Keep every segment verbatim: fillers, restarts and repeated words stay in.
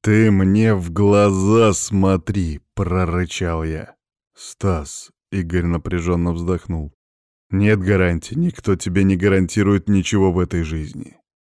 «Ты мне в глаза смотри!» — прорычал я. «Стас», — Игорь напряженно вздохнул, — «нет гарантий, никто тебе не гарантирует ничего в этой жизни».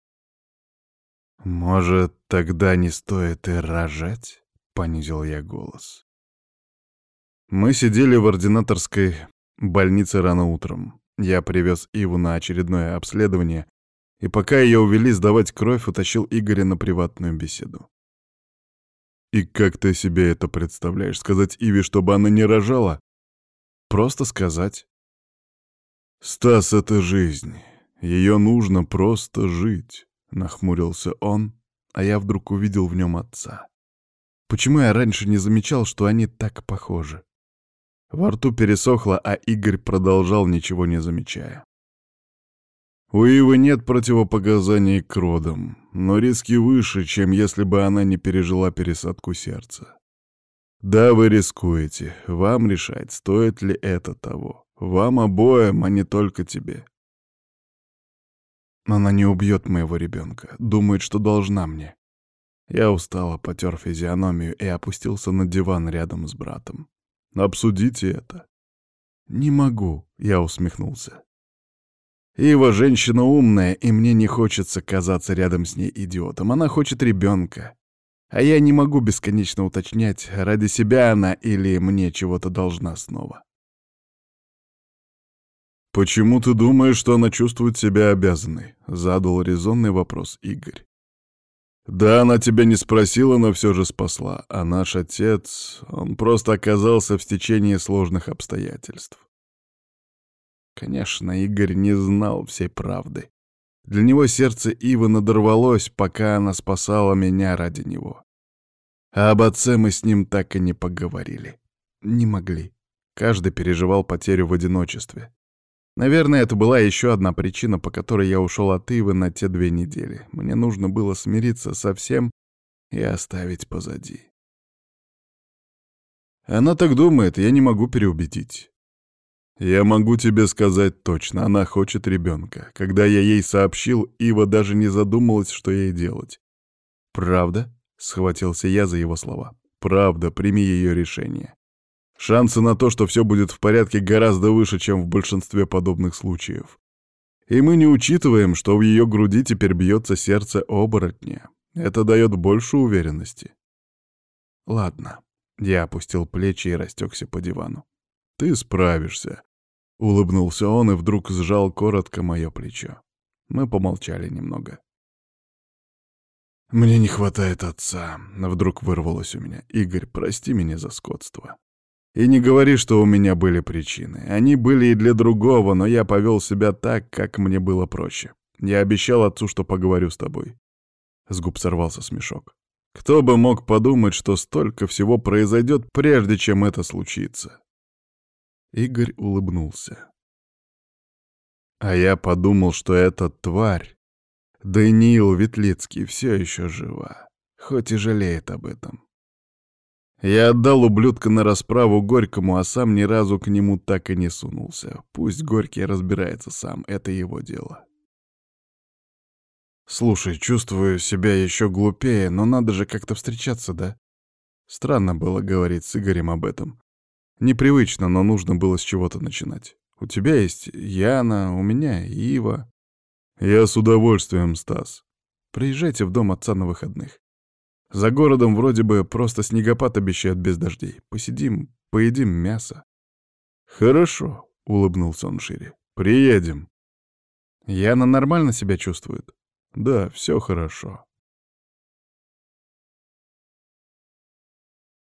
«Может, тогда не стоит и рожать?» — понизил я голос. Мы сидели в ординаторской больнице рано утром. Я привез Иву на очередное обследование, и пока ее увели сдавать кровь, утащил Игоря на приватную беседу. «И как ты себе это представляешь? Сказать Иве, чтобы она не рожала?» «Просто сказать». «Стас, это жизнь. Ее нужно просто жить», — нахмурился он, а я вдруг увидел в нем отца. Почему я раньше не замечал, что они так похожи? Во рту пересохло, а Игорь продолжал, ничего не замечая. «У Ивы нет противопоказаний к родам, но риски выше, чем если бы она не пережила пересадку сердца. Да, вы рискуете, вам решать, стоит ли это того. Вам обоим, а не только тебе. Она не убьет моего ребенка, думает, что должна мне». Я устало потер физиономию и опустился на диван рядом с братом. «Обсудите это». «Не могу», — я усмехнулся. «Ива женщина умная, и мне не хочется казаться рядом с ней идиотом. Она хочет ребенка. А я не могу бесконечно уточнять, ради себя она или мне чего-то должна снова». «Почему ты думаешь, что она чувствует себя обязанной?» — задал резонный вопрос Игорь. «Да, она тебя не спросила, но все же спасла. А наш отец, он просто оказался в стечении сложных обстоятельств». Конечно, Игорь не знал всей правды. Для него сердце Ивы надорвалось, пока она спасала меня ради него. А об отце мы с ним так и не поговорили. Не могли. Каждый переживал потерю в одиночестве. Наверное, это была еще одна причина, по которой я ушел от Ивы на те две недели. Мне нужно было смириться со всем и оставить позади. Она так думает, я не могу переубедить. Я могу тебе сказать точно, она хочет ребенка. Когда я ей сообщил, Ива даже не задумалась, что ей делать. «Правда?» — схватился я за его слова. «Правда, прими ее решение. Шансы на то, что все будет в порядке, гораздо выше, чем в большинстве подобных случаев. И мы не учитываем, что в ее груди теперь бьется сердце оборотня. Это дает больше уверенности». «Ладно». Я опустил плечи и растекся по дивану. «Ты справишься», — улыбнулся он и вдруг сжал коротко мое плечо. Мы помолчали немного. «Мне не хватает отца», — вдруг вырвалось у меня. «Игорь, прости меня за скотство. И не говори, что у меня были причины. Они были и для другого, но я повел себя так, как мне было проще. Я обещал отцу, что поговорю с тобой». С губ сорвался смешок. «Кто бы мог подумать, что столько всего произойдет, прежде чем это случится?» Игорь улыбнулся. А я подумал, что эта тварь, Даниил Ветлицкий, все еще жива, хоть и жалеет об этом. Я отдал ублюдка на расправу Горькому, а сам ни разу к нему так и не сунулся. Пусть Горький разбирается сам, это его дело. «Слушай, чувствую себя еще глупее, но надо же как-то встречаться, да?» Странно было говорить с Игорем об этом. Непривычно, но нужно было с чего-то начинать. У тебя есть Яна, у меня Ива. Я с удовольствием, Стас. Приезжайте в дом отца на выходных. За городом вроде бы просто снегопад обещают без дождей. Посидим, поедим мясо. Хорошо, улыбнулся он шире. Приедем. Яна нормально себя чувствует? Да, все хорошо.